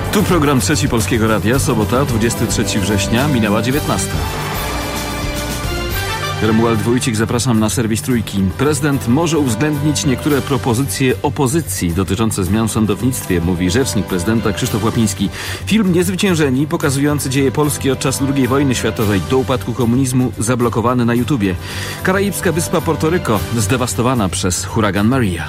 Tu program Trzeci Polskiego Radia, sobota, 23 września, minęła 19. Romuald Wójcik, zapraszam na serwis Trójki. Prezydent może uwzględnić niektóre propozycje opozycji dotyczące zmian w sądownictwie, mówi rzecznik prezydenta Krzysztof Łapiński. Film Niezwyciężeni, pokazujący dzieje Polski od czasu II wojny światowej do upadku komunizmu, zablokowany na YouTubie. Karaibska wyspa Porto-Ryko zdewastowana przez huragan Maria.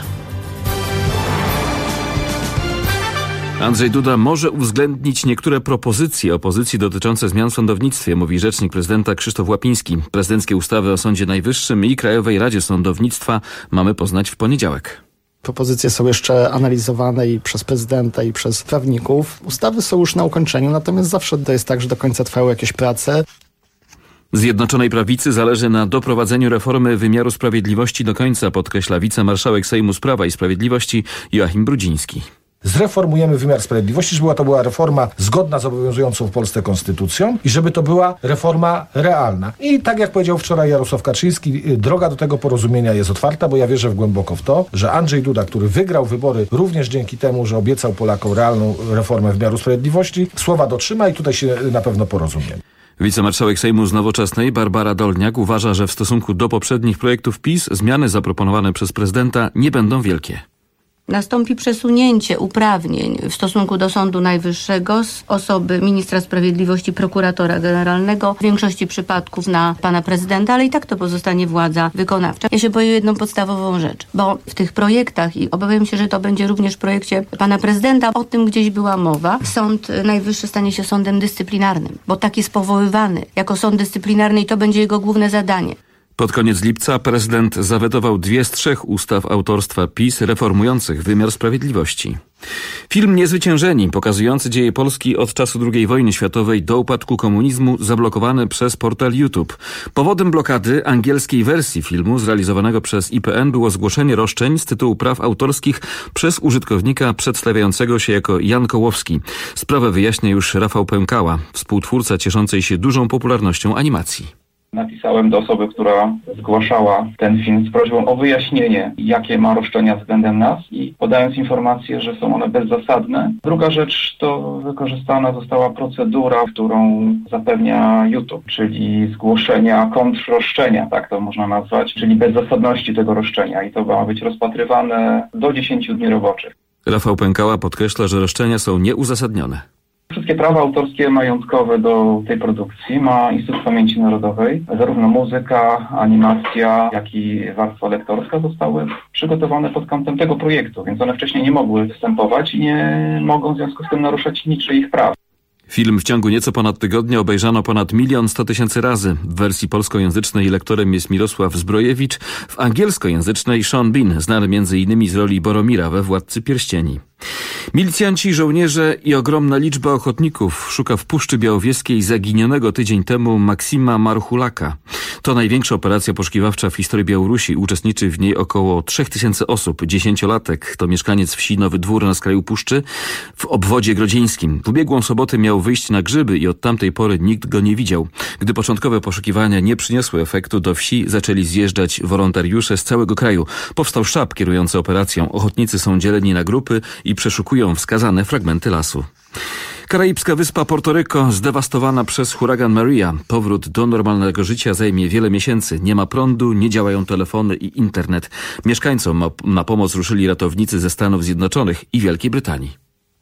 Andrzej Duda może uwzględnić niektóre propozycje opozycji dotyczące zmian w sądownictwie, mówi rzecznik prezydenta Krzysztof Łapiński. Prezydenckie ustawy o Sądzie Najwyższym i Krajowej Radzie Sądownictwa mamy poznać w poniedziałek. Propozycje są jeszcze analizowane i przez prezydenta, i przez prawników. Ustawy są już na ukończeniu, natomiast zawsze to jest tak, że do końca trwają jakieś prace. Zjednoczonej Prawicy zależy na doprowadzeniu reformy wymiaru sprawiedliwości do końca, podkreśla wicemarszałek Sejmu z Prawa i Sprawiedliwości Joachim Brudziński. Zreformujemy wymiar sprawiedliwości, żeby to była reforma zgodna z obowiązującą w Polsce konstytucją i żeby to była reforma realna. I tak jak powiedział wczoraj Jarosław Kaczyński, droga do tego porozumienia jest otwarta, bo ja wierzę głęboko w to, że Andrzej Duda, który wygrał wybory również dzięki temu, że obiecał Polakom realną reformę wymiaru sprawiedliwości, słowa dotrzyma i tutaj się na pewno porozumiemy. Wicemarszałek Sejmu z Nowoczesnej Barbara Dolniak uważa, że w stosunku do poprzednich projektów PiS zmiany zaproponowane przez prezydenta nie będą wielkie. Nastąpi przesunięcie uprawnień w stosunku do Sądu Najwyższego z osoby ministra sprawiedliwości, prokuratora generalnego, w większości przypadków na pana prezydenta, ale i tak to pozostanie władza wykonawcza. Ja się boję jedną podstawową rzecz, bo w tych projektach, i obawiam się, że to będzie również w projekcie pana prezydenta, o tym gdzieś była mowa, Sąd Najwyższy stanie się sądem dyscyplinarnym, bo tak jest powoływany jako sąd dyscyplinarny i to będzie jego główne zadanie. Pod koniec lipca prezydent zawetował 2 z 3 ustaw autorstwa PiS reformujących wymiar sprawiedliwości. Film Niezwyciężeni, pokazujący dzieje Polski od czasu II wojny światowej do upadku komunizmu, zablokowany przez portal YouTube. Powodem blokady angielskiej wersji filmu zrealizowanego przez IPN było zgłoszenie roszczeń z tytułu praw autorskich przez użytkownika przedstawiającego się jako Jan Kołowski. Sprawę wyjaśnia już Rafał Pękała, współtwórca cieszącej się dużą popularnością animacji. Napisałem do osoby, która zgłaszała ten film z prośbą o wyjaśnienie, jakie ma roszczenia względem nas i podając informację, że są one bezzasadne. Druga rzecz to wykorzystana została procedura, którą zapewnia YouTube, czyli zgłoszenia kontrroszczenia, tak to można nazwać, czyli bezzasadności tego roszczenia i to ma być rozpatrywane do 10 dni roboczych. Rafał Pękała podkreśla, że roszczenia są nieuzasadnione. Wszystkie prawa autorskie majątkowe do tej produkcji ma Instytut Pamięci Narodowej. Zarówno muzyka, animacja, jak i warstwa lektorska zostały przygotowane pod kątem tego projektu, więc one wcześniej nie mogły występować i nie mogą w związku z tym naruszać niczyich praw. Film w ciągu nieco ponad tygodnia obejrzano ponad 1 100 000 razy. W wersji polskojęzycznej lektorem jest Mirosław Zbrojewicz, w angielskojęzycznej Sean Bean, znany m.in. z roli Boromira we Władcy Pierścieni. Milicjanci, żołnierze i ogromna liczba ochotników szuka w Puszczy Białowieskiej zaginionego tydzień temu Maksima Marchulaka. To największa operacja poszukiwawcza w historii Białorusi. Uczestniczy w niej około 3000 osób. 10-latek to mieszkaniec wsi Nowy Dwór na skraju Puszczy w obwodzie grodzieńskim. W ubiegłą sobotę miał wyjść na grzyby i od tamtej pory nikt go nie widział. Gdy początkowe poszukiwania nie przyniosły efektu, do wsi zaczęli zjeżdżać wolontariusze z całego kraju. Powstał sztab kierujący operacją. Ochotnicy są dzieleni na grupy i przeszukują wskazane fragmenty lasu. Karaibska wyspa Porto-Ryko zdewastowana przez huragan Maria. Powrót do normalnego życia zajmie wiele miesięcy. Nie ma prądu, nie działają telefony i internet. Mieszkańcom na pomoc ruszyli ratownicy ze Stanów Zjednoczonych i Wielkiej Brytanii.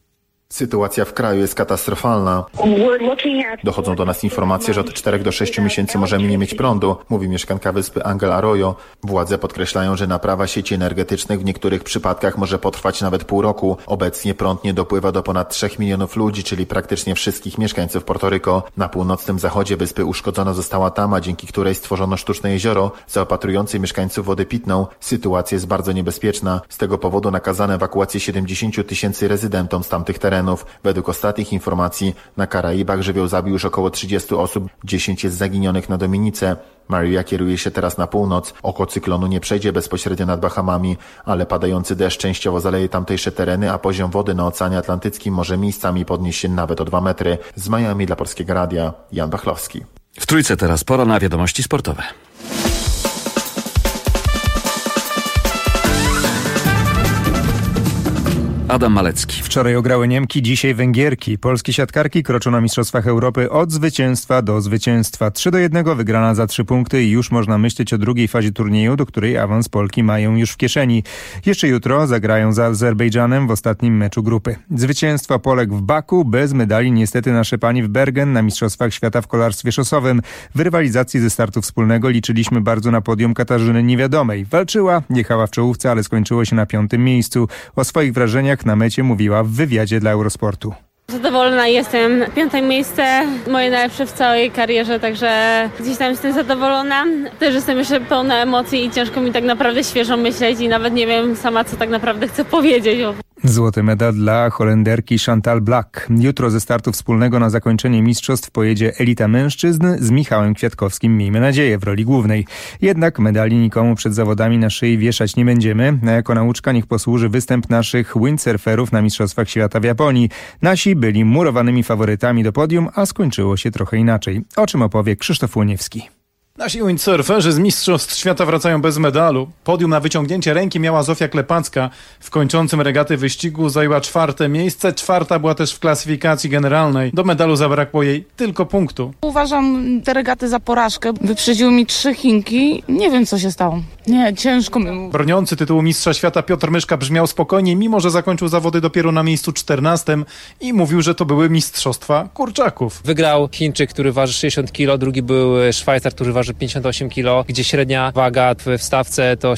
Sytuacja w kraju jest katastrofalna. Dochodzą do nas informacje, że od 4 do 6 miesięcy możemy nie mieć prądu, mówi mieszkanka wyspy Ángel Arroyo. Władze podkreślają, że naprawa sieci energetycznych w niektórych przypadkach może potrwać nawet pół roku. Obecnie prąd nie dopływa do ponad 3 milionów ludzi, czyli praktycznie wszystkich mieszkańców Porto-Ryko. Na północnym zachodzie wyspy uszkodzona została tama, dzięki której stworzono sztuczne jezioro zaopatrujące mieszkańców wodę pitną. Sytuacja jest bardzo niebezpieczna. Z tego powodu nakazano ewakuację 70 000 rezydentom z tamtych terenów. Według ostatnich informacji na Karaibach żywioł zabił już około 30 osób, 10 jest zaginionych na Dominice. Maria kieruje się teraz na północ. Oko cyklonu nie przejdzie bezpośrednio nad Bahamami, ale padający deszcz częściowo zaleje tamtejsze tereny, a poziom wody na Oceanie Atlantyckim może miejscami podnieść się nawet o 2 metry. Z Miami dla Polskiego Radia, Jan Bachlowski. W Trójce teraz pora na wiadomości sportowe. Adam Malecki. Wczoraj ograły Niemki, dzisiaj Węgierki. Polskie siatkarki kroczą na Mistrzostwach Europy od zwycięstwa do zwycięstwa. 3-1 wygrana za 3 punkty i już można myśleć o drugiej fazie turnieju, do której awans Polki mają już w kieszeni. Jeszcze jutro zagrają z Azerbejdżanem w ostatnim meczu grupy. Zwycięstwa Polek w Baku, bez medali niestety nasze pani w Bergen na Mistrzostwach Świata w kolarstwie szosowym. W rywalizacji ze startu wspólnego liczyliśmy bardzo na podium Katarzyny Niewiadomej. Walczyła, jechała w czołówce, ale skończyło się na 5. miejscu. O swoich wrażeniach na mecie mówiła w wywiadzie dla Eurosportu. Zadowolona jestem. 5. miejsce, moje najlepsze w całej karierze, także gdzieś tam jestem zadowolona. Też jestem jeszcze pełna emocji i ciężko mi tak naprawdę świeżo myśleć i nawet nie wiem sama, co tak naprawdę chcę powiedzieć. Złoty medal dla Holenderki Chantal Blaak. Jutro ze startu wspólnego na zakończenie mistrzostw pojedzie elita mężczyzn z Michałem Kwiatkowskim, miejmy nadzieję, w roli głównej. Jednak medali nikomu przed zawodami na szyi wieszać nie będziemy. A jako nauczka niech posłuży występ naszych windsurferów na Mistrzostwach Świata w Japonii. Nasi byli murowanymi faworytami do podium, a skończyło się trochę inaczej. O czym opowie Krzysztof Łoniewski. Nasi windsurferzy z Mistrzostw Świata wracają bez medalu. Podium na wyciągnięcie ręki miała Zofia Klepacka. W kończącym regaty wyścigu zajęła 4. miejsce. 4. była też w klasyfikacji generalnej. Do medalu zabrakło jej tylko punktu. Uważam te regaty za porażkę. Wyprzedziły mi 3 Chinki. Nie wiem, co się stało. Nie, ciężko mi. Broniący tytułu Mistrza Świata Piotr Myszka brzmiał spokojnie, mimo że zakończył zawody dopiero na miejscu 14. i mówił, że to były mistrzostwa kurczaków. Wygrał Chińczyk, który waży 60 kg, drugi był Szwajcar, który waży 58 kg, gdzie średnia waga w stawce to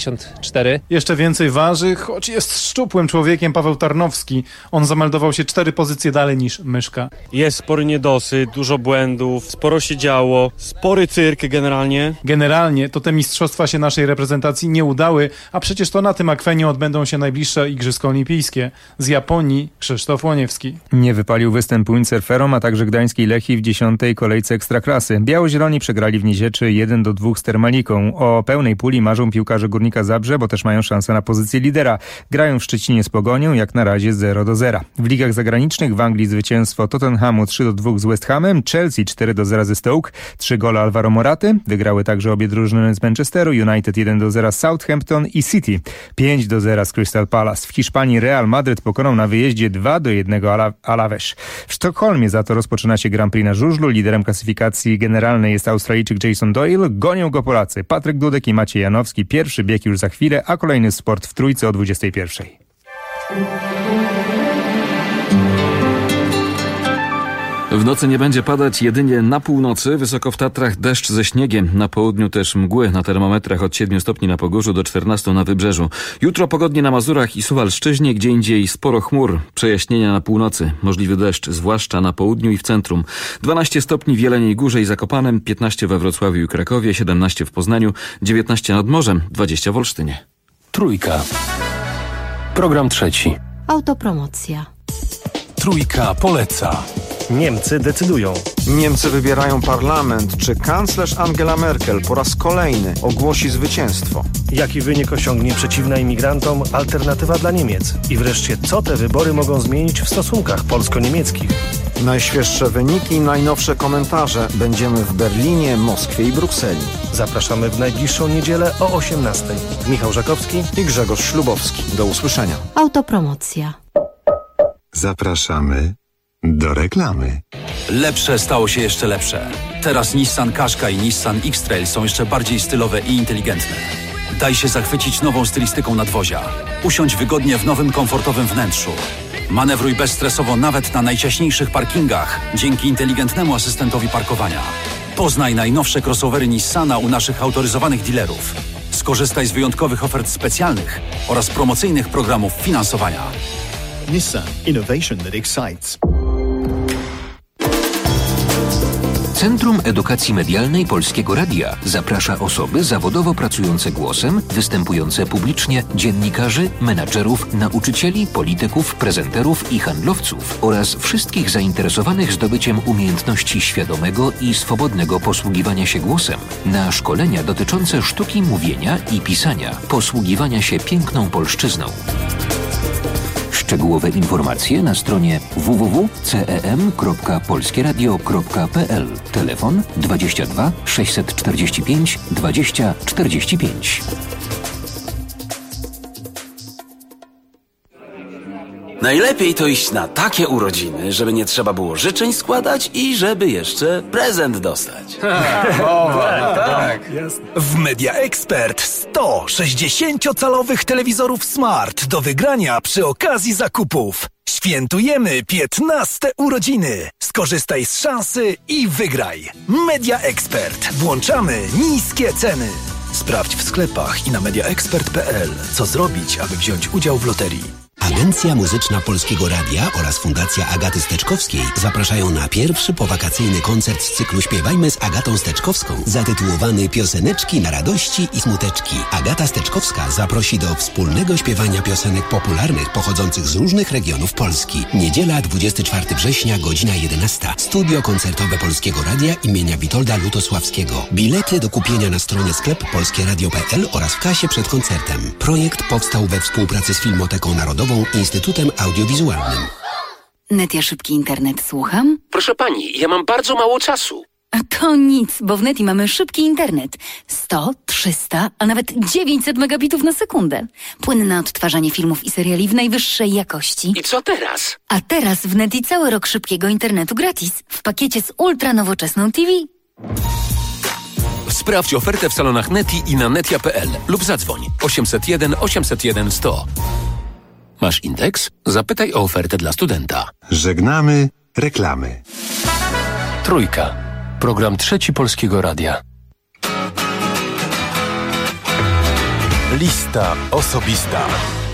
74. Jeszcze więcej waży, choć jest szczupłym człowiekiem, Paweł Tarnowski. On zameldował się 4 pozycje dalej niż Myszka. Jest spory niedosyt, dużo błędów, sporo się działo, spory cyrk generalnie. Generalnie to te mistrzostwa się naszej reprezentacji nie udały, a przecież to na tym akwenie odbędą się najbliższe Igrzyska Olimpijskie. Z Japonii Krzysztof Łoniewski. Nie wypalił występ windsurferom, a także gdańskiej Lechii w 10. kolejce Ekstraklasy. Biało-zieloni przegrali w Niezieczy 1-2 z Termaliką. O pełnej puli marzą piłkarze Górnika Zabrze, bo też mają szansę na pozycję lidera. Grają w Szczecinie z Pogonią, jak na razie 0-0. W ligach zagranicznych w Anglii zwycięstwo Tottenhamu 3-2 z West Hamem, Chelsea 4-0 ze Stoke, 3 gole Alvaro Moraty. Wygrały także obie drużyny z Manchesteru, United 1-0 z Southampton i City 5-0 z Crystal Palace. W Hiszpanii Real Madryt pokonał na wyjeździe 2-1 Alaves. W Sztokholmie za to rozpoczyna się Grand Prix na żużlu. Liderem klasyfikacji generalnej jest Australijczyk Jason Doyle. Gonią go Polacy Patryk Dudek i Maciej Janowski. Pierwszy bieg już za chwilę, a kolejny sport w Trójce o 21. W nocy nie będzie padać, jedynie na północy, wysoko w Tatrach deszcz ze śniegiem, na południu też mgły, na termometrach od 7 stopni na Pogórzu do 14 na Wybrzeżu. Jutro pogodnie na Mazurach i Suwalszczyźnie, gdzie indziej sporo chmur, przejaśnienia na północy, możliwy deszcz, zwłaszcza na południu i w centrum. 12 stopni w Jeleniej Górze i Zakopanem, 15 we Wrocławiu i Krakowie, 17 w Poznaniu, 19 nad morzem, 20 w Olsztynie. Trójka. Program trzeci. Autopromocja. Trójka poleca. Niemcy decydują. Niemcy wybierają parlament. Czy kanclerz Angela Merkel po raz kolejny ogłosi zwycięstwo? Jaki wynik osiągnie przeciwna imigrantom alternatywa dla Niemiec? I wreszcie, co te wybory mogą zmienić w stosunkach polsko-niemieckich? Najświeższe wyniki, najnowsze komentarze. Będziemy w Berlinie, Moskwie i Brukseli. Zapraszamy w najbliższą niedzielę o 18:00. Michał Żakowski i Grzegorz Ślubowski. Do usłyszenia. Autopromocja. Zapraszamy do reklamy. Lepsze stało się jeszcze lepsze. Teraz Nissan Qashqai i Nissan X-Trail są jeszcze bardziej stylowe i inteligentne. Daj się zachwycić nową stylistyką nadwozia. Usiądź wygodnie w nowym, komfortowym wnętrzu. Manewruj bezstresowo nawet na najciaśniejszych parkingach dzięki inteligentnemu asystentowi parkowania. Poznaj najnowsze crossovery Nissana u naszych autoryzowanych dealerów. Skorzystaj z wyjątkowych ofert specjalnych oraz promocyjnych programów finansowania. Nissan. Innovation that excites. Centrum Edukacji Medialnej Polskiego Radia zaprasza osoby zawodowo pracujące głosem, występujące publicznie, dziennikarzy, menadżerów, nauczycieli, polityków, prezenterów i handlowców oraz wszystkich zainteresowanych zdobyciem umiejętności świadomego i swobodnego posługiwania się głosem na szkolenia dotyczące sztuki mówienia i pisania, posługiwania się piękną polszczyzną. Szczegółowe informacje na stronie www.cem.polskieradio.pl. Telefon 22 645 20 45. Najlepiej to iść na takie urodziny, żeby nie trzeba było życzeń składać i żeby jeszcze prezent dostać. Tak. W Media Expert 100 60-calowych telewizorów smart do wygrania przy okazji zakupów. Świętujemy 15 urodziny. Skorzystaj z szansy i wygraj. Media Expert. Włączamy niskie ceny. Sprawdź w sklepach i na mediaexpert.pl, co zrobić, aby wziąć udział w loterii. Agencja Muzyczna Polskiego Radia oraz Fundacja Agaty Steczkowskiej zapraszają na pierwszy powakacyjny koncert z cyklu Śpiewajmy z Agatą Steczkowską, zatytułowany Pioseneczki na radości i smuteczki. Agata Steczkowska zaprosi do wspólnego śpiewania piosenek popularnych pochodzących z różnych regionów Polski. Niedziela 24 września, godzina 11. Studio koncertowe Polskiego Radia imienia Witolda Lutosławskiego. Bilety do kupienia na stronie sklep polskieradio.pl oraz w kasie przed koncertem. Projekt powstał we współpracy z Filmoteką Narodową, Instytutem Audiowizualnym. Netia Szybki Internet, słucham? Proszę pani, ja mam bardzo mało czasu. A to nic, bo w Neti mamy szybki internet. 100, 300, a nawet 900 megabitów na sekundę. Płynne odtwarzanie filmów i seriali w najwyższej jakości. I co teraz? A teraz w Neti cały rok szybkiego internetu gratis. W pakiecie z ultra nowoczesną TV. Sprawdź ofertę w salonach Neti i na netia.pl lub zadzwoń 801 801 100. Masz indeks? Zapytaj o ofertę dla studenta. Żegnamy reklamy. Trójka. Program Trzeci Polskiego Radia. Lista osobista.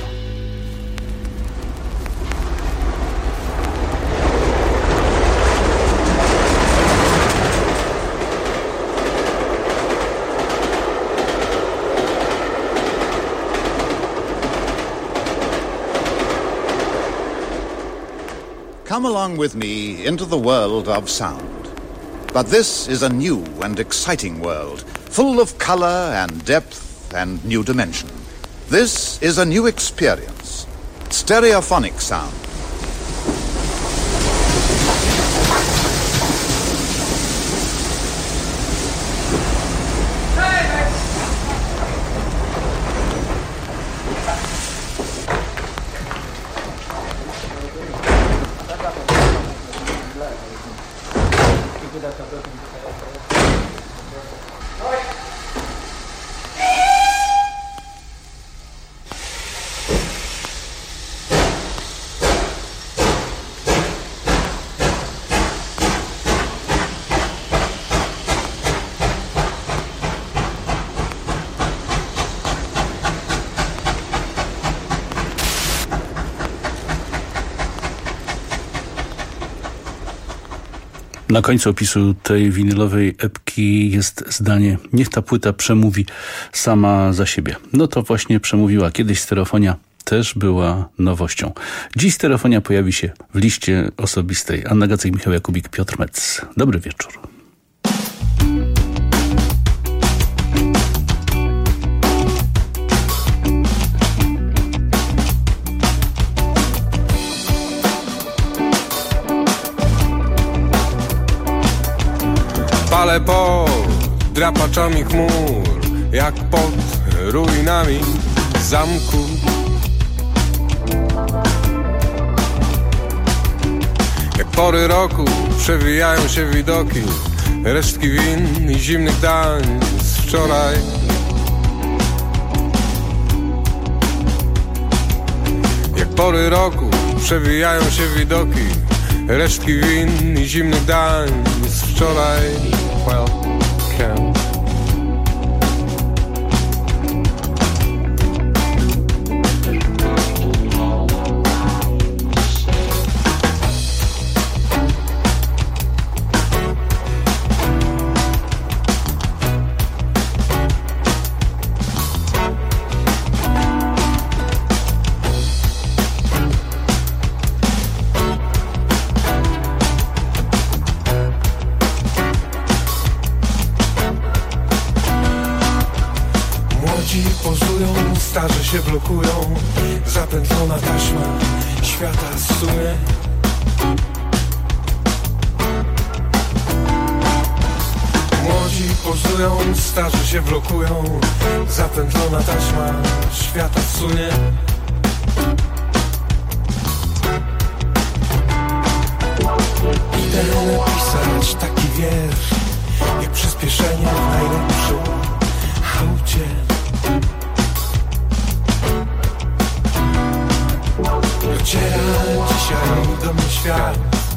Come along with me into the world of sound. But this is a new and exciting world, full of color and depth and new dimension. This is a new experience. Stereophonic sound. Na końcu opisu tej winylowej epki jest zdanie: niech ta płyta przemówi sama za siebie. No to właśnie przemówiła. Kiedyś stereofonia też była nowością. Dziś stereofonia pojawi się w liście osobistej. Anna Gacek, Michał Jakubik, Piotr Metz. Dobry wieczór. Palę pod drapaczami chmur, jak pod ruinami zamku. Jak pory roku przewijają się widoki, resztki win i zimnych dań z wczoraj. Jak pory roku przewijają się widoki, resztki win i zimnych dań z wczoraj. Welcome. Starzy się blokują, zapętlona taśma świata zsunie. Młodzi pozują, starzy się blokują, zapętlona taśma świata zsunie. Dociera dzisiaj do mnie świat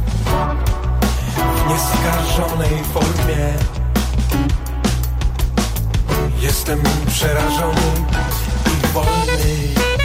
w nieskarżonej formie. Jestem przerażony i wolny.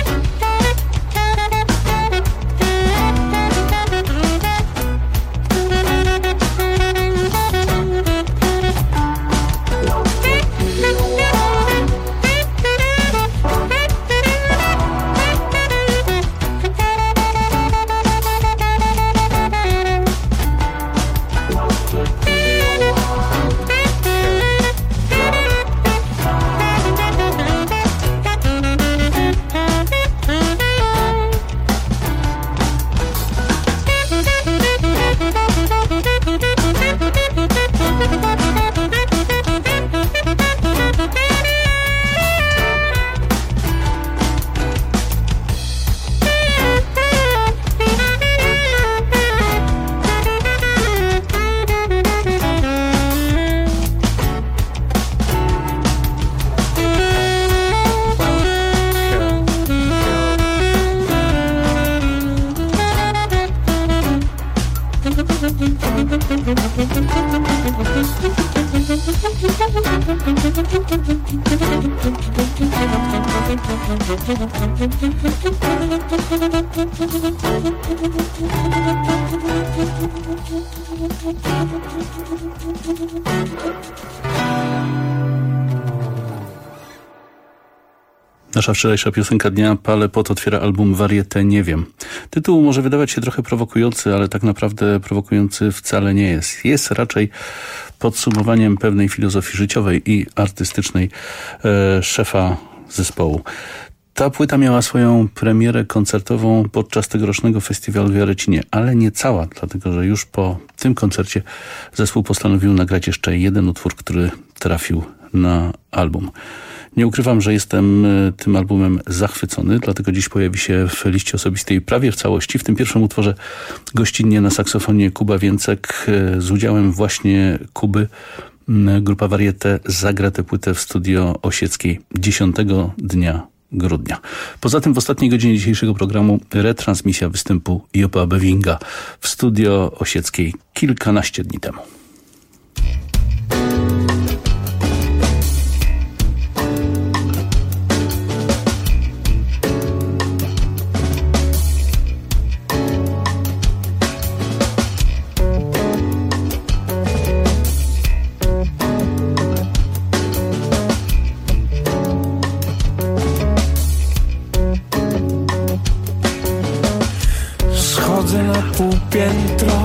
Nasza wczorajsza piosenka dnia Palę Pot otwiera album Varieté Nie wiem. Tytuł może wydawać się trochę prowokujący, ale tak naprawdę prowokujący wcale nie jest. Jest raczej podsumowaniem pewnej filozofii życiowej i artystycznej szefa zespołu. Ta płyta miała swoją premierę koncertową podczas tegorocznego festiwalu w Jarocinie, ale nie cała, dlatego że już po tym koncercie zespół postanowił nagrać jeszcze jeden utwór, który trafił na album. Nie ukrywam, że jestem tym albumem zachwycony, dlatego dziś pojawi się w liście osobistej prawie w całości. W tym pierwszym utworze gościnnie na saksofonie Kuba Więcek. Z udziałem właśnie Kuby grupa Varieté zagra tę płytę w Studio Osieckiej 10 dnia grudnia. Poza tym w ostatniej godzinie dzisiejszego programu retransmisja występu Jopa Bewinga w Studio Osieckiej kilkanaście dni temu. Półpiętro,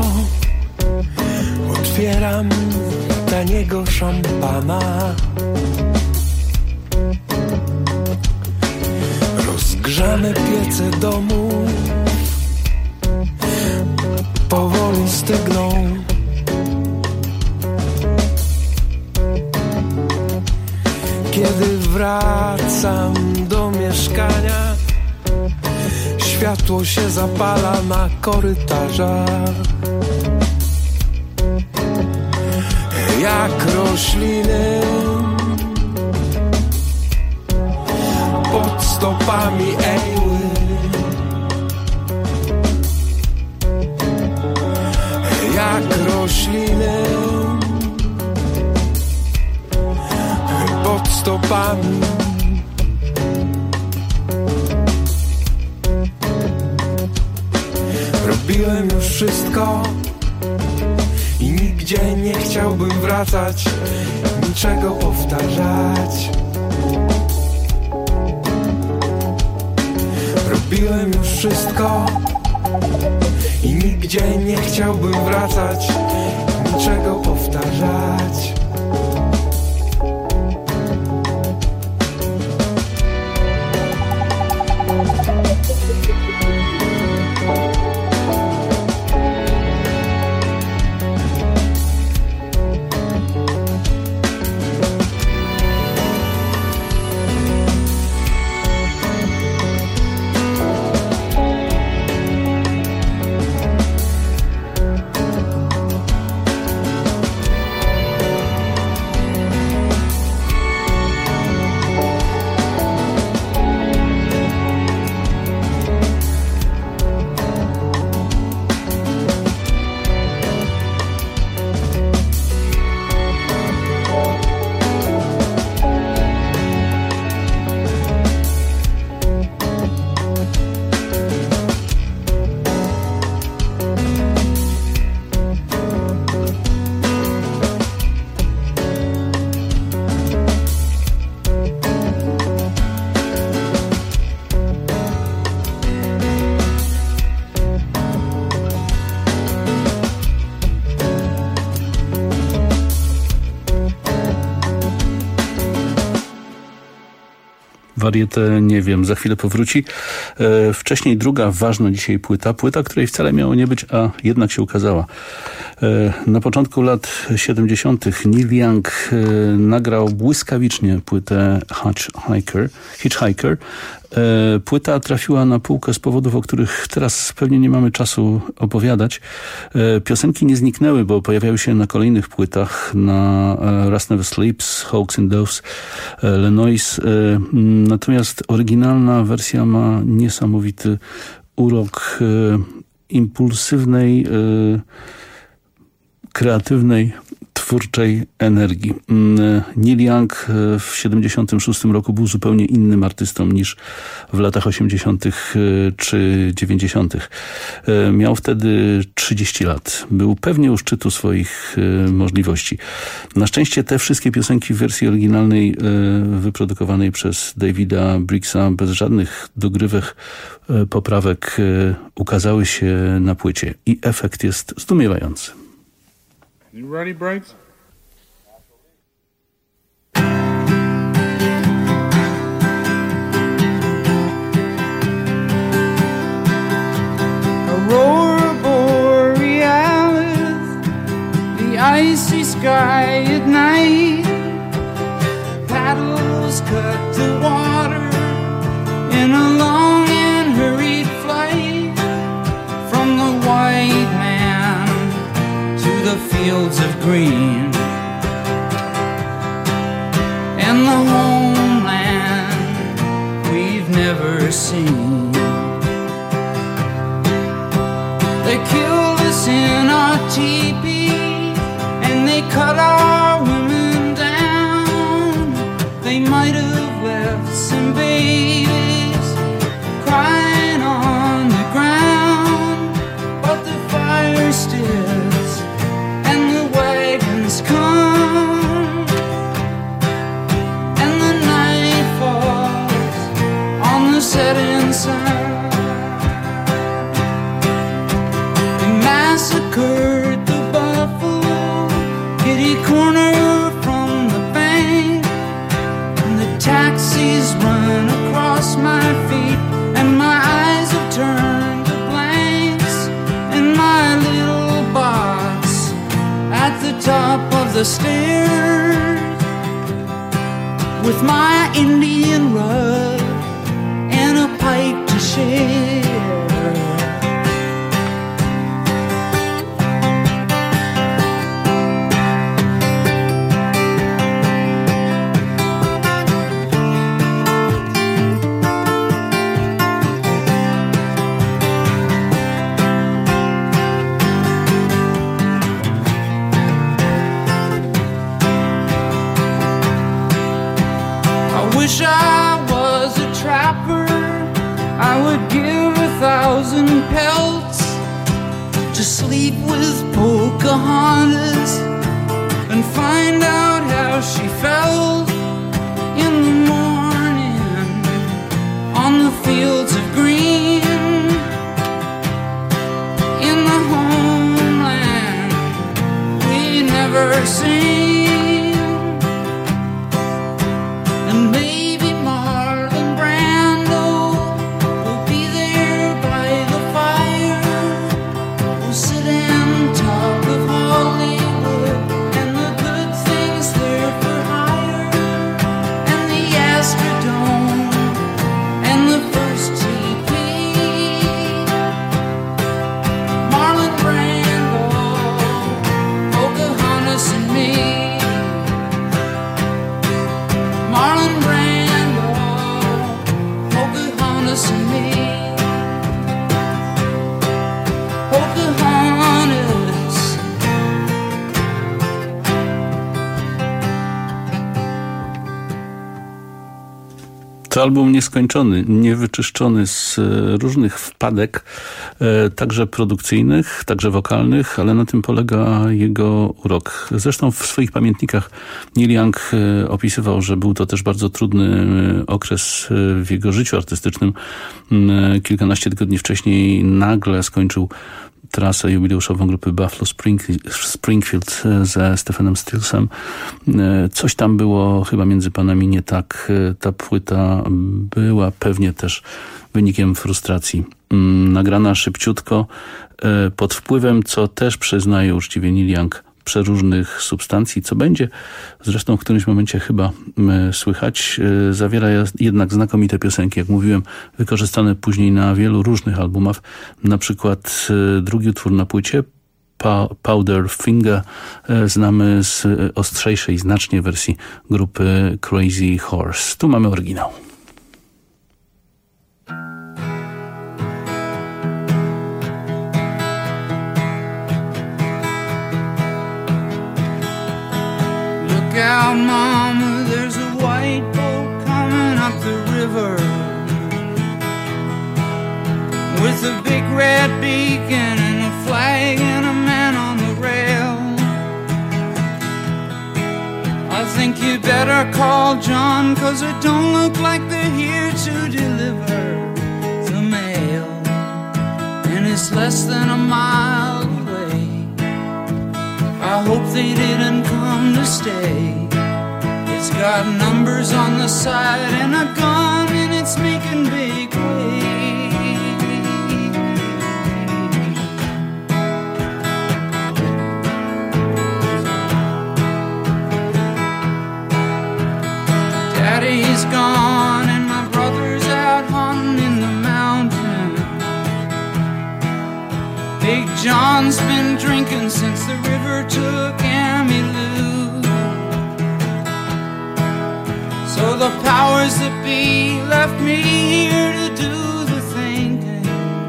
otwieram taniego szampana. Rozgrzane piece domu powoli stygną. Kiedy wracam do mieszkania, światło się zapala na korytarzach. Jak rośliny pod stopami Eły. Jak rośliny pod stopami. Robiłem już wszystko i nigdzie nie chciałbym wracać, niczego powtarzać. Robiłem już wszystko i nigdzie nie chciałbym wracać, niczego powtarzać. Warietę nie wiem, za chwilę powróci. Wcześniej druga ważna dzisiaj płyta, której wcale miało nie być, a jednak się ukazała. Na początku lat 70. Neil Young nagrał błyskawicznie płytę Hitchhiker. Płyta trafiła na półkę z powodów, o których teraz pewnie nie mamy czasu opowiadać. Piosenki nie zniknęły, bo pojawiały się na kolejnych płytach, na Rust Never Sleeps, Hawks and Doves, Lenoise. Natomiast oryginalna wersja ma niesamowity urok impulsywnej, kreatywnej, twórczej energii. Neil Young w 76 roku był zupełnie innym artystą niż w latach 80. czy 90. Miał wtedy 30 lat. Był pewnie u szczytu swoich możliwości. Na szczęście te wszystkie piosenki w wersji oryginalnej wyprodukowanej przez Davida Briggsa bez żadnych dogrywek, poprawek ukazały się na płycie i efekt jest zdumiewający. You ready, Briggs? Aurora borealis, the icy sky at night, paddles cut the water in a long and hurried flight from the white man to the fields of green and the homeland we've never seen. They killed us in our teepee and they cut our women down. They might have left some babies crying on the ground, but the fire stills and the wagons come and the night falls on the setting sun. They massacred the buffalo, kitty corner from the bank, and the taxis run across my feet and my eyes have turned to blanks, and my little box at the top of the stairs with my Indian rug and a pipe to share. Wish I was a trapper, I would give 1,000 pelts to sleep with Pocahontas and find out how she felt in the morning on the fields of green in the homeland we never seen. And maybe Marlon Brando will be there by the fire. We'll sit and talk of Hollywood and the good things there for hire, and the Astrodome and the first TV. Marlon Brando, Pocahontas and me. Marlon Brando, Pocahontas and me. Pocahontas. To album nieskończony, niewyczyszczony z różnych wpadek, także produkcyjnych, także wokalnych, ale na tym polega jego urok. Zresztą w swoich pamiętnikach Neil Young opisywał, że był to też bardzo trudny okres w jego życiu artystycznym. Kilkanaście tygodni wcześniej nagle skończył trasę jubileuszową grupy Buffalo Springfield ze Stephenem Stillsem. Coś tam było chyba między panami nie tak. Ta płyta była pewnie też wynikiem frustracji. Nagrana szybciutko, pod wpływem, co też przyznaje uczciwie Neil Young, przeróżnych substancji, co będzie zresztą w którymś momencie chyba słychać. Zawiera jednak znakomite piosenki, jak mówiłem, wykorzystane później na wielu różnych albumach. Na przykład drugi utwór na płycie, Powder Finger, znamy z ostrzejszej znacznie wersji grupy Crazy Horse. Tu mamy oryginał. Look out, mama, there's a white boat coming up the river with a big red beacon and a flag and a man on the rail. I think you better call John, 'cause it don't look like they're here to deliver the mail, and it's less than a mile away. I hope they didn't come to stay. It's got numbers on the side and a gun, and it's making big waves. Daddy's gone and my brother's out hunting in the mountain. Big John's been drinking since the river took Emmylou. So the powers that be left me here to do the thinking,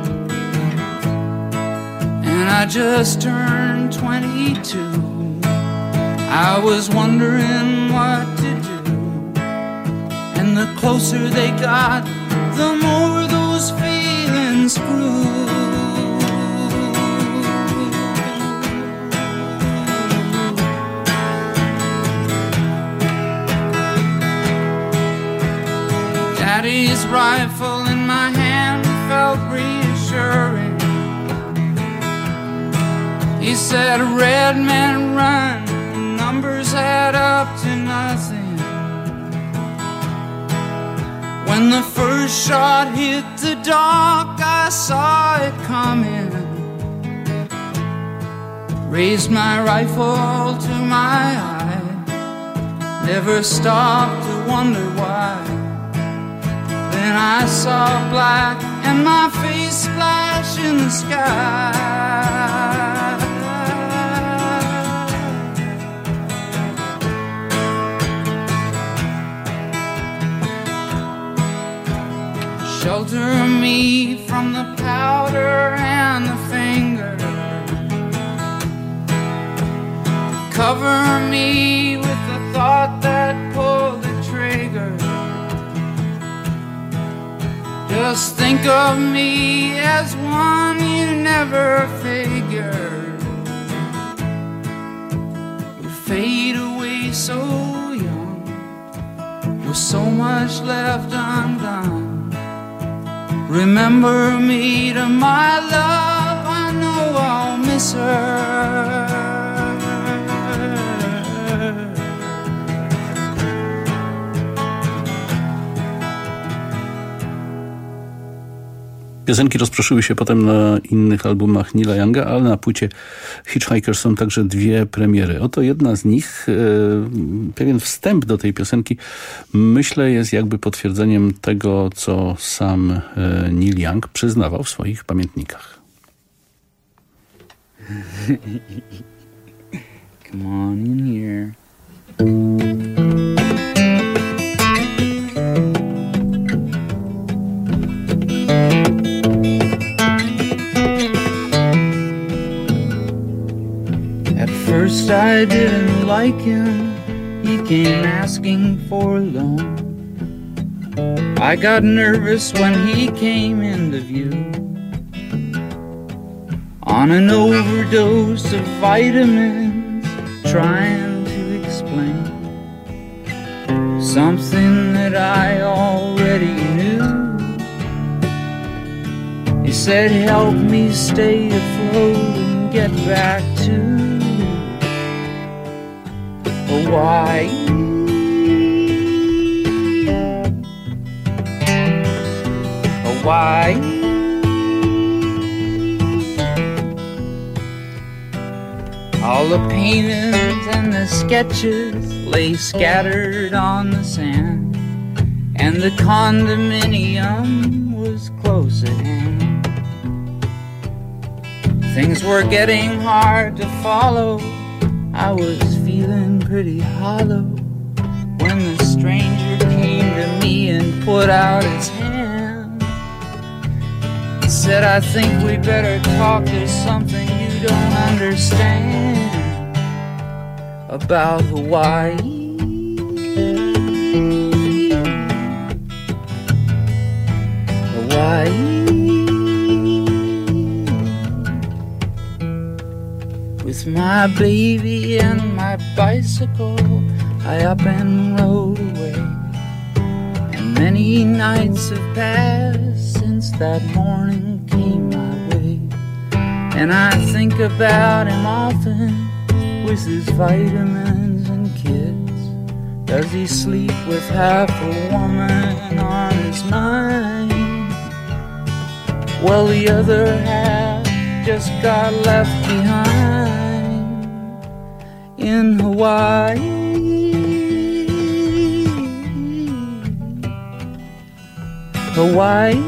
and I just turned 22. I was wondering what to do, and the closer they got, the more those feelings grew. Daddy's rifle in my hand felt reassuring. He said, "Red man run," numbers add up to nothing. When the first shot hit the dock, I saw it coming. Raised my rifle to my eye, never stopped to wonder why. Then I saw black and my face splash in the sky. Shelter me from the powder and the finger. Cover me with the thought that pulled the trigger. Just think of me as one you never figured would fade away so young, with so much left undone. Remember me to my love, I know I'll miss her. Piosenki rozproszyły się potem na innych albumach Neila Younga, ale na płycie Hitchhikers są także dwie premiery. Oto jedna z nich, pewien wstęp do tej piosenki, myślę, jest jakby potwierdzeniem tego, co sam Neil Young przyznawał w swoich pamiętnikach. Come on in here. First I didn't like him, he came asking for a loan. I got nervous when he came into view, on an overdose of vitamins, trying to explain something that I already knew. He said help me stay afloat and get back to Hawaii. Hawaii. All the paintings and the sketches lay scattered on the sand, and the condominium was close at hand. Things were getting hard to follow. I was feeling pretty hollow when the stranger came to me and put out his hand. He said, I think we better talk, there's something you don't understand about Hawaii. Hawaii. With my baby and my bicycle, I up and rode away. And many nights have passed since that morning came my way. And I think about him often with his vitamins and kids. Does he sleep with half a woman on his mind? Well, the other half just got left behind in Hawaii. Hawaii.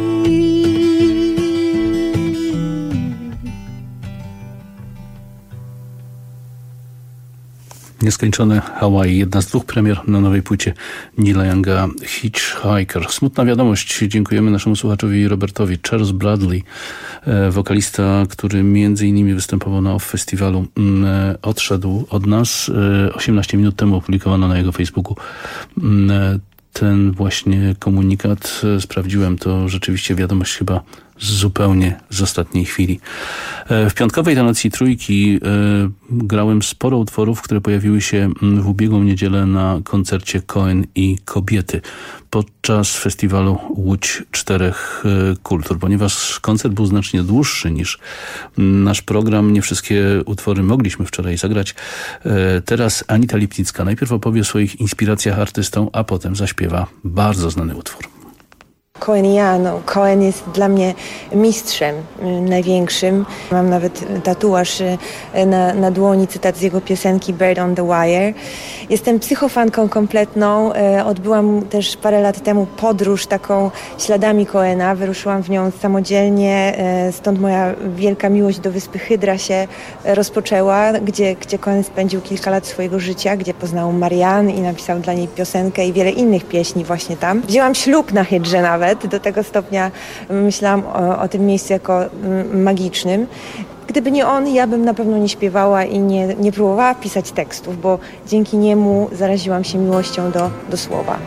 Nieskończone Hawaii, jedna z dwóch premier na nowej płycie Neila Younga, Hitchhiker. Smutna wiadomość, dziękujemy naszemu słuchaczowi Robertowi. Charles Bradley, wokalista, który między innymi występował na OFF Festiwalu, odszedł od nas. 18 minut temu opublikowano na jego Facebooku ten właśnie komunikat. Sprawdziłem, to rzeczywiście wiadomość chyba zupełnie z ostatniej chwili. W piątkowej tonacji Trójki grałem sporo utworów, które pojawiły się w ubiegłą niedzielę na koncercie Cohen i Kobiety podczas festiwalu Łódź Czterech Kultur. Ponieważ koncert był znacznie dłuższy niż nasz program, nie wszystkie utwory mogliśmy wczoraj zagrać. Teraz Anita Lipnicka najpierw opowie o swoich inspiracjach artystą, a potem zaśpiewa bardzo znany utwór. Cohen i ja, no Cohen jest dla mnie mistrzem największym. Mam nawet tatuaż na dłoni, cytat z jego piosenki Bird on the Wire. Jestem psychofanką kompletną. Odbyłam też parę lat temu podróż taką śladami Cohena. Wyruszyłam w nią samodzielnie, stąd moja wielka miłość do wyspy Hydra się rozpoczęła, gdzie Cohen spędził kilka lat swojego życia, gdzie poznał Marianne i napisał dla niej piosenkę i wiele innych pieśni właśnie tam. Wzięłam ślub na Hydrze nawet. Do tego stopnia myślałam o tym miejscu jako magicznym. Gdyby nie on, ja bym na pewno nie śpiewała i nie próbowała pisać tekstów, bo dzięki niemu zaraziłam się miłością do słowa.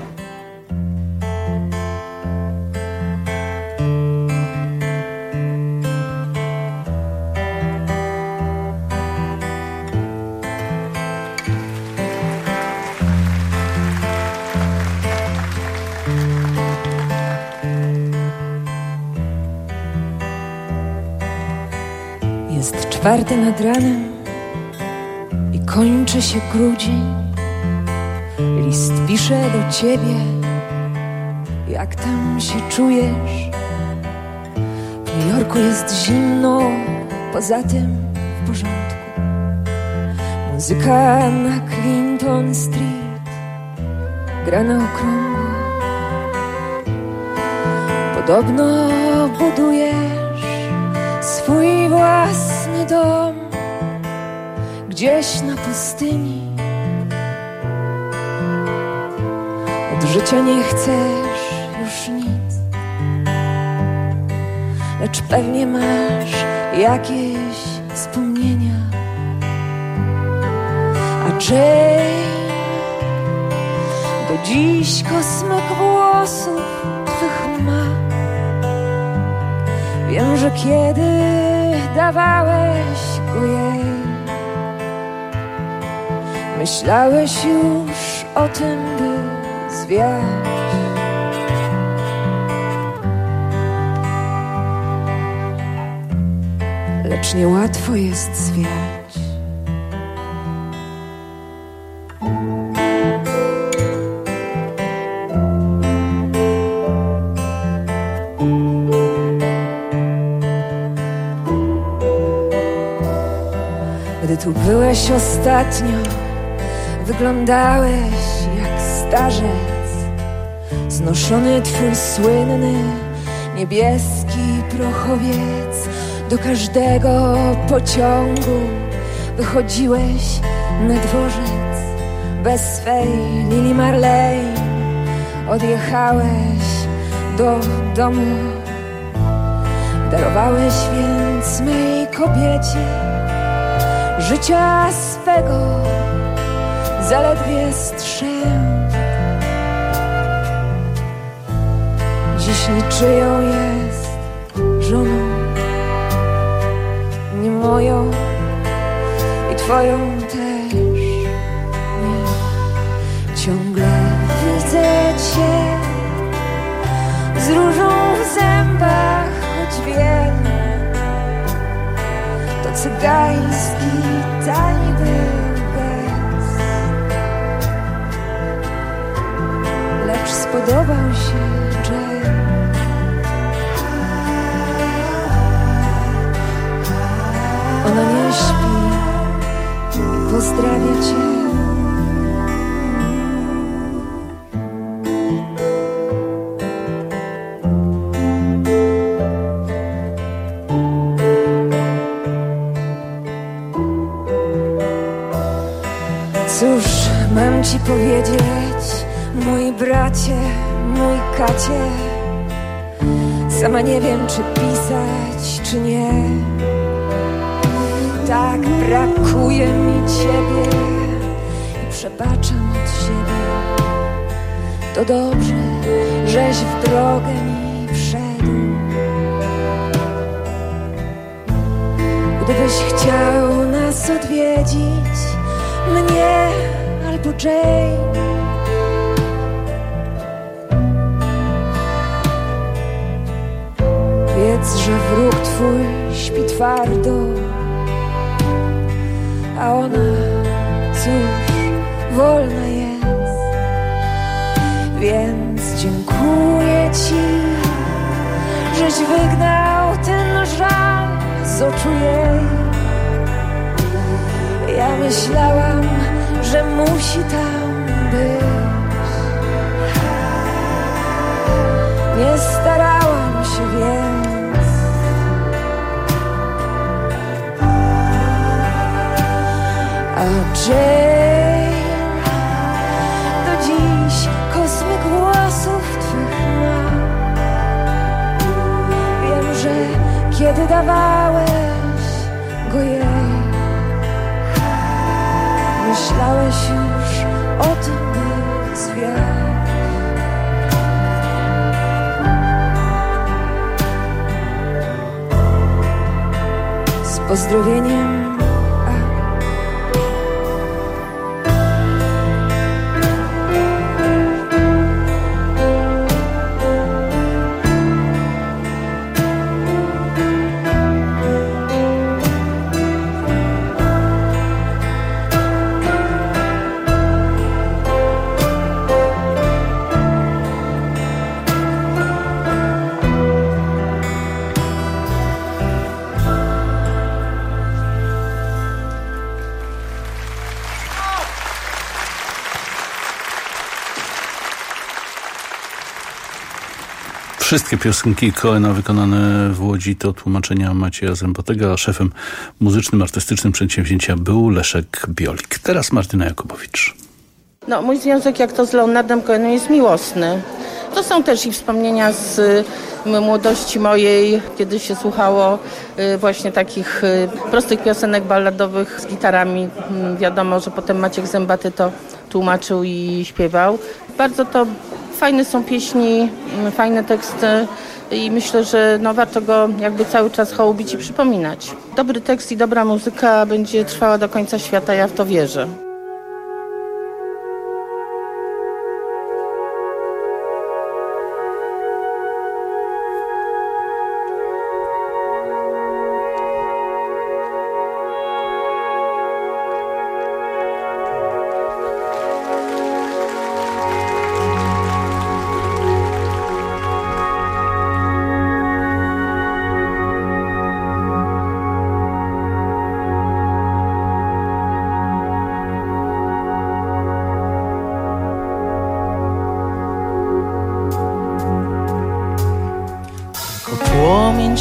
Jest 4 nad ranem i kończy się grudzień. List pisze do ciebie, jak tam się czujesz. W New Yorku jest zimno, poza tym w porządku. Muzyka na Clinton Street gra na okrągło. Podobno budujesz swój własny dom gdzieś na pustyni. Od życia nie chcesz już nic, lecz pewnie masz jakieś wspomnienia. A Jane do dziś kosmyk włosów twych ma. Wiem, że kiedy dawałeś go jej, myślałeś już o tym, by zwiać. lecz niełatwo jest zwiać. Gdy tu byłeś ostatnio, wyglądałeś jak starzec. Znoszony twój słynny niebieski prochowiec. Do każdego pociągu wychodziłeś na dworzec. Bez swej Lili Marley odjechałeś do domu. Darowałeś więc mej kobiecie życia swego zaledwie strzęp. Dziś niczyją jest żoną, nie moją i twoją też nie. Ciągle widzę cię z różą w zębach, choć wiem, to cygański tani był gest, lecz spodobał się Jane. Ona nie śpi, pozdrawia cię. Cóż mam ci powiedzieć, mój bracie, mój kacie? Sama nie wiem, czy pisać, czy nie. Tak brakuje mi ciebie i przebaczam od siebie. To dobrze, żeś w drogę mi wszedł. Gdybyś chciał nas odwiedzić, mnie albo Jane, wiedz, że wróg twój śpi twardo, a ona, cóż, wolna jest. Więc dziękuję ci, żeś wygnał ten żal z oczu jej. Ja myślałam, że musi tam być. Nie starałam się więc. A Jane do dziś kosmyk włosów twych ma. Wiem, że kiedy dawałeś go jej, myślałeś już o tym, by zwiać. Z pozdrowieniem Wszystkie piosenki Cohena wykonane w Łodzi to tłumaczenia Macieja Zębotego, a szefem muzycznym, artystycznym przedsięwzięcia był Leszek Biolik. Teraz Martyna Jakubowicz. No, mój związek, jak to z Leonardem Cohenem, jest miłosny. To są też i wspomnienia z młodości mojej, kiedy się słuchało właśnie takich prostych piosenek balladowych z gitarami. Wiadomo, że potem Maciek Zębaty to tłumaczył i śpiewał. Bardzo to fajne są pieśni, fajne teksty i myślę, że no warto go jakby cały czas hołubić i przypominać. Dobry tekst i dobra muzyka będzie trwała do końca świata, ja w to wierzę.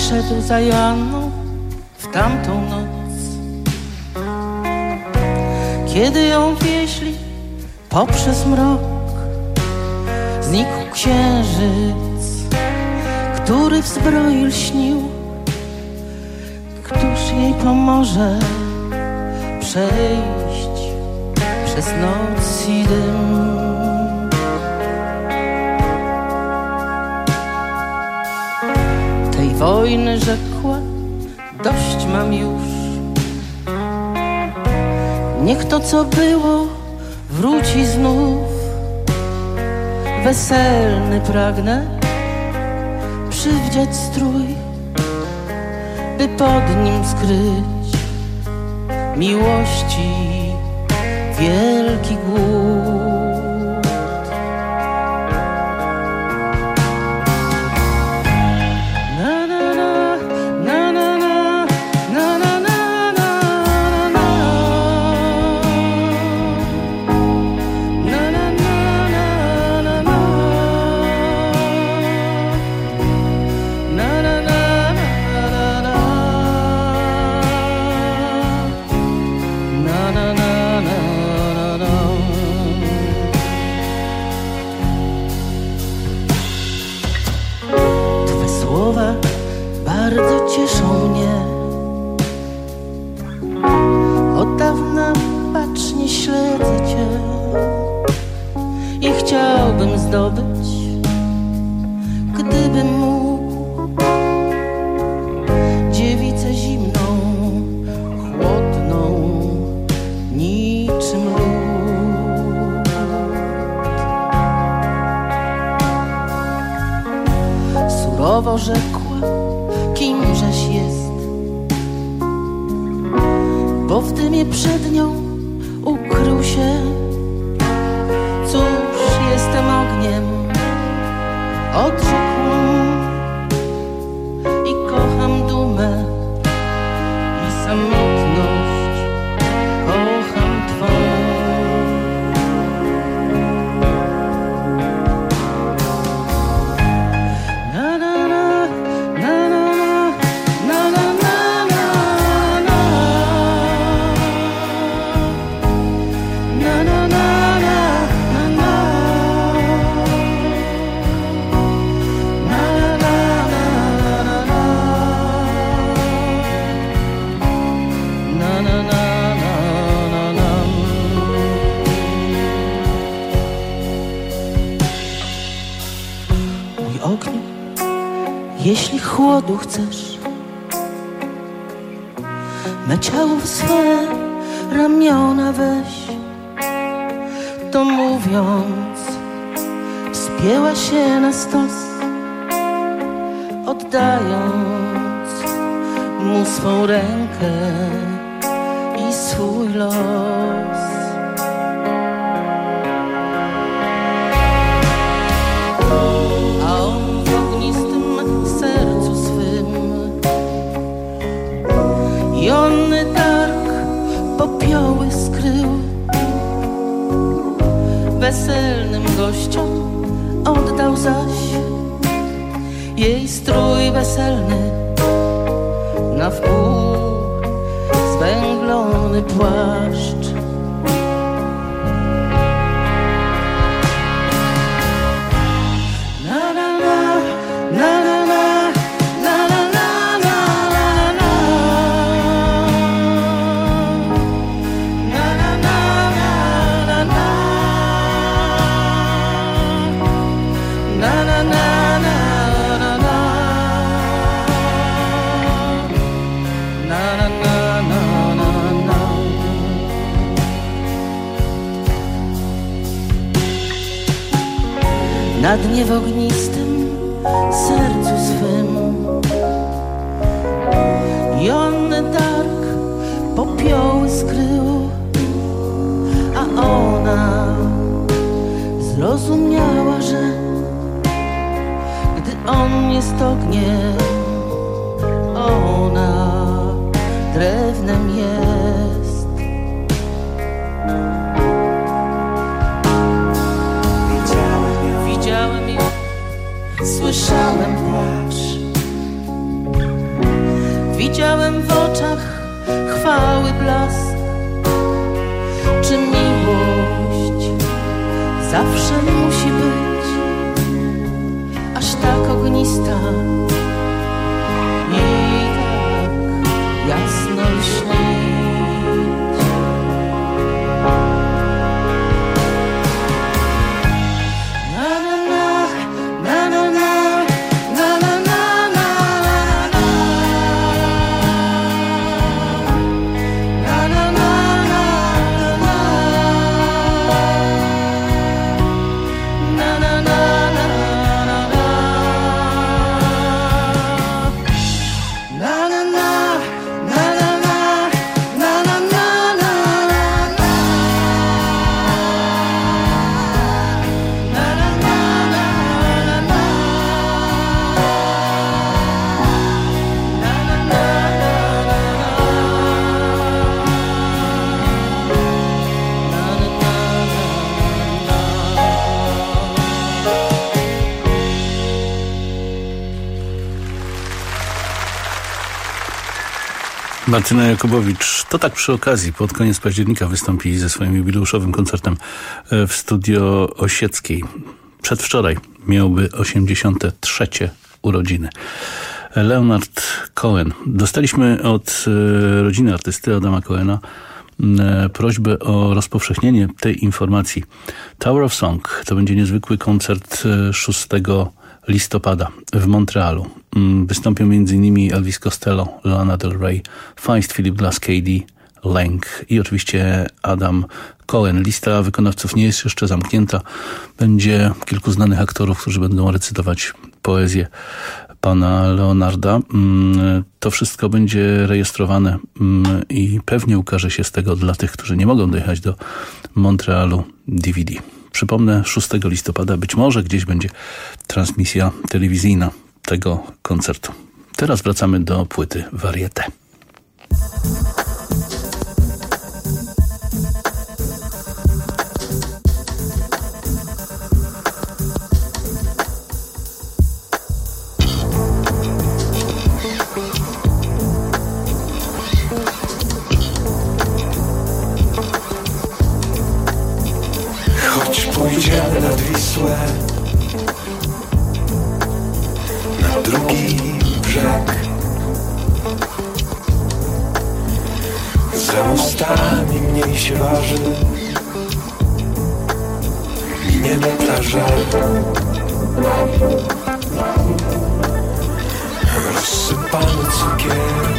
szedł za Joanną w tamtą noc, kiedy ją wieźli poprzez mrok. Znikł księżyc, który w zbroi lśnił. Któż jej pomoże przejść przez noc i dym? Tej wojny rzekła, dość mam już. Niech to, co było, wróci znów. Weselny pragnę przywdziać strój, by pod nim skryć miłości wielki głód. Bardzo cieszą mnie. Od dawna bacznie śledzę cię i chciałbym zdobyć, gdybym mógł, dziewicę zimną, chłodną, niczym lód. Surowo rzekła, kimżeś jest, bo w dymie przed nią ukrył się. Cóż, jestem ogniem, odrzekł i kocham dumę i samotność, kocham twą. Jeśli chłodu chcesz, me ciało w swe ramiona weź. To mówiąc, wspięła się na stos, oddając mu swą rękę i swój los. Jonny targ popioły skrył, weselnym gościom oddał zaś jej strój weselny, na wpół zwęglony płaszcz. Na na na, na na na. Na dnie w ognistym sercu swym jonny targ popioły skrył, a ona zrozumiała, że gdy on jest ogniem, ona drewnem jest. Widziałem ją, słyszałem płacz, widziałem w oczach chwały blask. Czy miłość zawsze musi być aż tak ognista i tak jasno śnić? Martyna Jakubowicz, to tak przy okazji, pod koniec października wystąpili ze swoim jubileuszowym koncertem w Studio Osieckiej. Przedwczoraj miałby 83. urodziny. Leonard Cohen. Dostaliśmy od rodziny artysty Adama Cohena prośbę o rozpowszechnienie tej informacji. Tower of Song to będzie niezwykły koncert 6 listopada w Montrealu. Wystąpią m.in. Elvis Costello, Lana Del Rey, Feist, Philip Glass, Cady, Lang i oczywiście Adam Cohen. Lista wykonawców nie jest jeszcze zamknięta. Będzie kilku znanych aktorów, którzy będą recytować poezję pana Leonarda. To wszystko będzie rejestrowane i pewnie ukaże się z tego dla tych, którzy nie mogą dojechać do Montrealu DVD. Przypomnę, 6 listopada być może gdzieś będzie transmisja telewizyjna tego koncertu. Teraz wracamy do płyty Varieté. Choć pójdziemy nad Wisłę, na drugi brzeg, za mostami mniej się waży, miniemy plażę, rozsypany cukier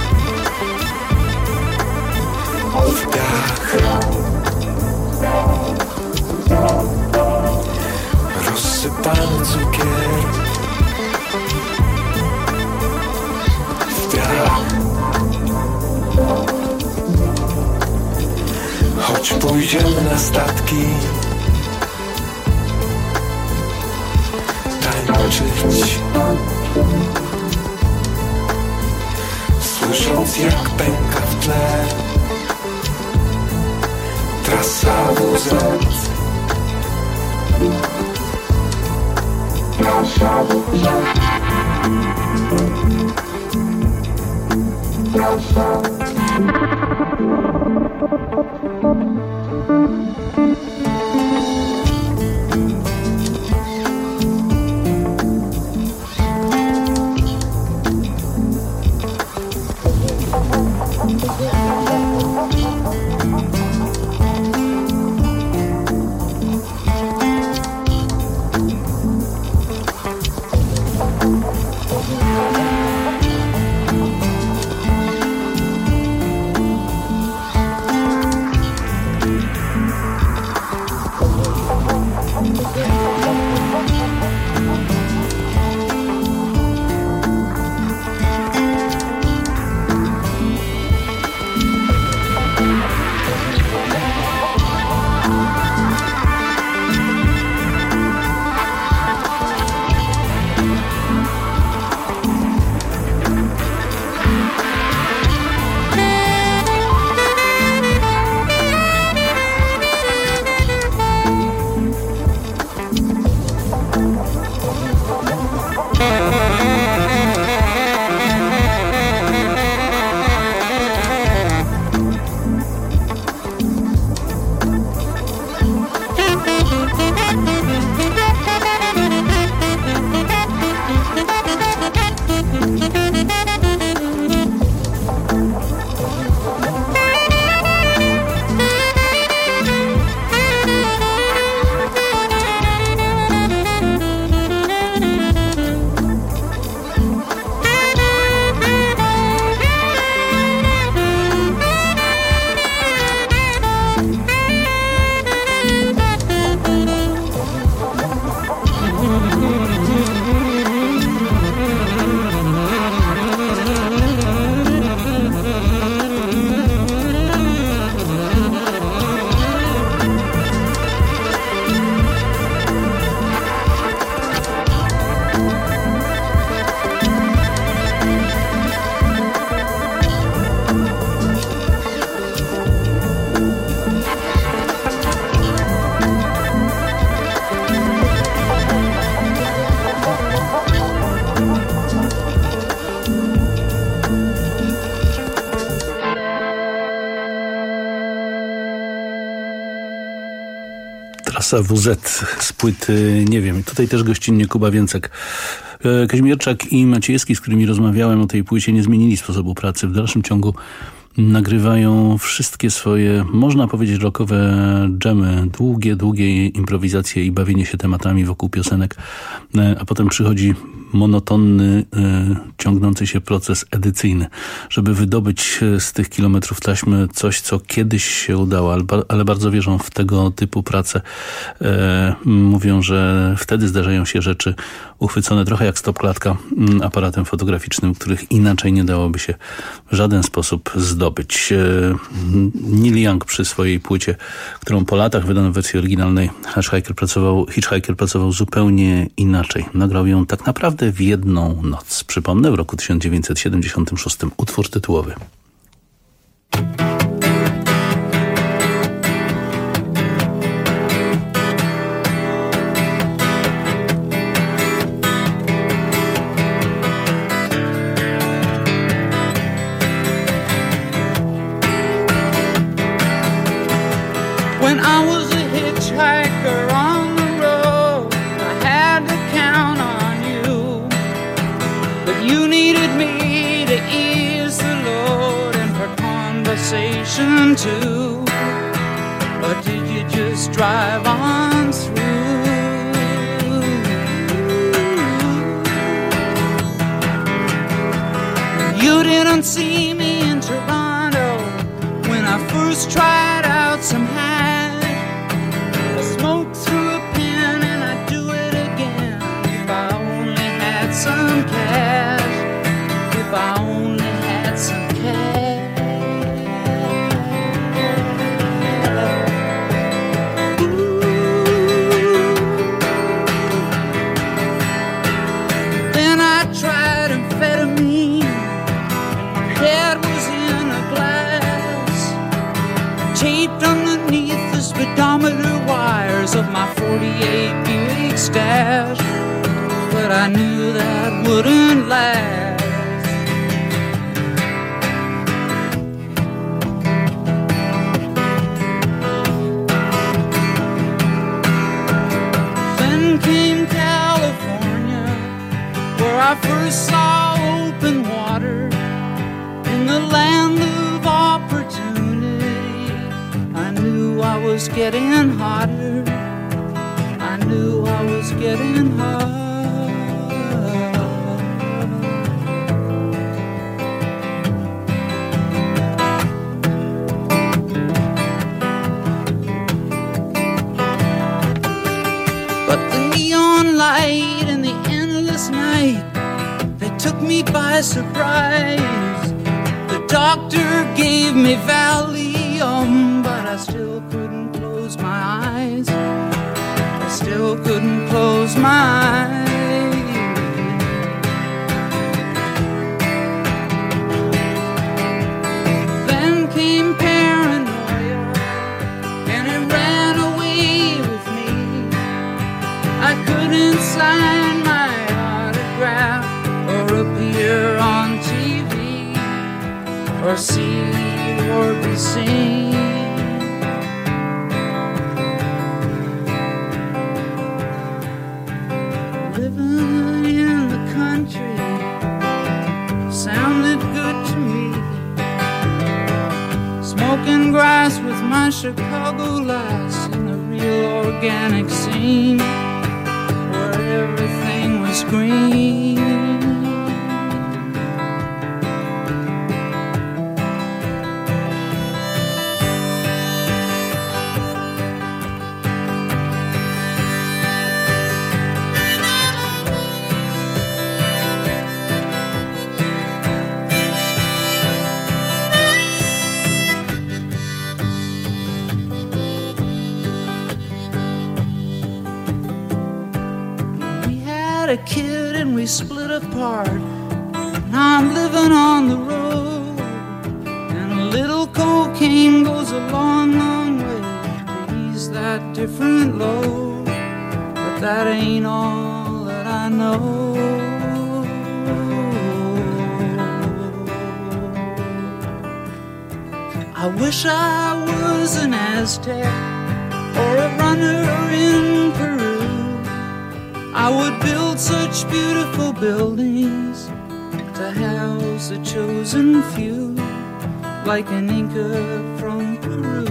w piach. Rozsypany cukier w piach. Choć pójdziemy na statki, tańczyć, słysząc jak pęka w tle trasa WZ. Asa WZ z płyty Nie wiem. Tutaj też gościnnie Kuba Więcek. Kazimierczak i Maciejewski, z którymi rozmawiałem o tej płycie, nie zmienili sposobu pracy. W dalszym ciągu nagrywają wszystkie swoje, można powiedzieć, rockowe dżemy, długie improwizacje i bawienie się tematami wokół piosenek, a potem przychodzi monotonny, ciągnący się proces edycyjny, żeby wydobyć z tych kilometrów taśmy coś, co kiedyś się udało, ale bardzo wierzą w tego typu pracę. Mówią, że wtedy zdarzają się rzeczy uchwycone trochę jak stopklatka aparatem fotograficznym, których inaczej nie dałoby się w żaden sposób zdobyć. Neil Young przy swojej płycie, którą po latach wydano w wersji oryginalnej, Hitchhiker pracował zupełnie inaczej. Nagrał ją tak naprawdę w jedną noc. Przypomnę, w roku 1976 utwór tytułowy. When I was a hitchhiker on the road, I had to count on you. But you needed me to ease the load and for conversation too. Or did you just drive on through? You didn't see me in Toronto when I first tried out some hash. Smoke through a pen and I'd do it again if I only had some cash. If I only had some cash. Ooh. Then I tried amphetamine. My head was in a glass, taped underneath the speedometer wires of my 48 Buick stash, but I knew that wouldn't last. Then came California, where I first saw open water in the land of opportunity. I knew I was getting hotter. I knew I was getting hotter. But the neon light and the endless night, they took me by surprise. The doctor gave me Valium, but I still couldn't close my eyes. I still couldn't close my eyes. Then came paranoia, and it ran away with me. I couldn't sign my autograph or appear on TV or see or be seen. Living in the country sounded good to me. Smoking grass with my Chicago lass in the real organic scene where everything was green. A kid and we split apart. Now I'm living on the road, and a little cocaine goes a long, long way to ease that different load. But that ain't all that I know. I wish I was an Aztec or a runner in Peru. I would build such beautiful buildings to house the chosen few, like an Inca from Peru.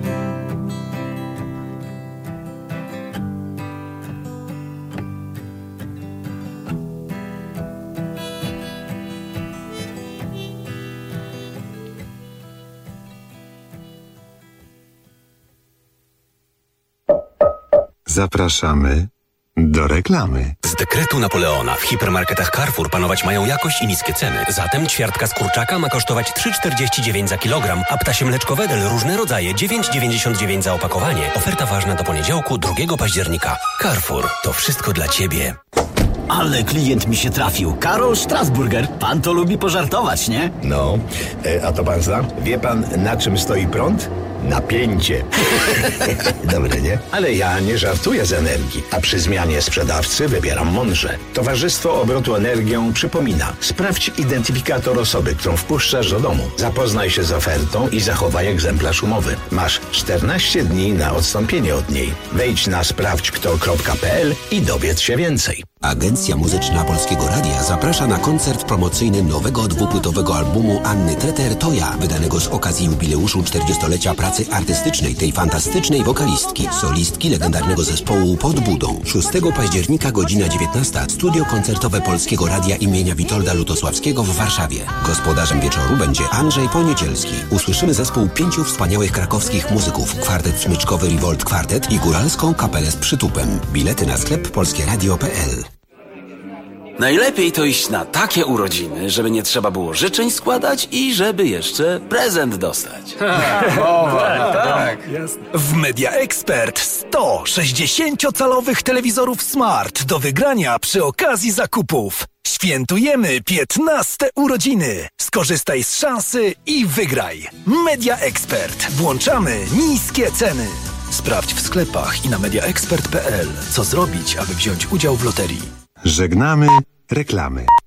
Zapraszamy do reklamy. Z dekretu Napoleona w hipermarketach Carrefour panować mają jakość i niskie ceny. Zatem ćwiartka z kurczaka ma kosztować 3,49 za kilogram, a ptasie mleczko Wedel różne rodzaje 9,99 za opakowanie. Oferta ważna do poniedziałku 2 października. Carrefour, to wszystko dla Ciebie. Ale klient mi się trafił. Karol Strasburger. Pan to lubi pożartować, nie? No, a to pan zna? Wie pan, na czym stoi prąd? Napięcie. Dobre, nie? Ale ja nie żartuję z energii, a przy zmianie sprzedawcy wybieram mądrze. Towarzystwo Obrotu Energią przypomina: sprawdź identyfikator osoby, którą wpuszczasz do domu. Zapoznaj się z ofertą i zachowaj egzemplarz umowy. Masz 14 dni na odstąpienie od niej. Wejdź na sprawdźkto.pl i dowiedz się więcej. Agencja Muzyczna Polskiego Radia zaprasza na koncert promocyjny nowego dwupłytowego albumu Anny Treter To ja, wydanego z okazji jubileuszu 40-lecia pracy artystycznej tej fantastycznej wokalistki, solistki legendarnego zespołu Pod Budą. 6 października, godzina 19, studio koncertowe Polskiego Radia imienia Witolda Lutosławskiego w Warszawie. Gospodarzem wieczoru będzie Andrzej Poniedzielski. Usłyszymy zespół 5 wspaniałych krakowskich muzyków, kwartet smyczkowy Revolt Kwartet i góralską kapelę z przytupem. Bilety na sklep polskieradio.pl. Najlepiej to iść na takie urodziny, żeby nie trzeba było życzeń składać i żeby jeszcze prezent dostać. Tak. W Media Expert 100 60-calowych telewizorów Smart do wygrania przy okazji zakupów. Świętujemy 15 urodziny. Skorzystaj z szansy i wygraj. Media Expert. Włączamy niskie ceny. Sprawdź w sklepach i na mediaexpert.pl, co zrobić, aby wziąć udział w loterii. Żegnamy reklamy.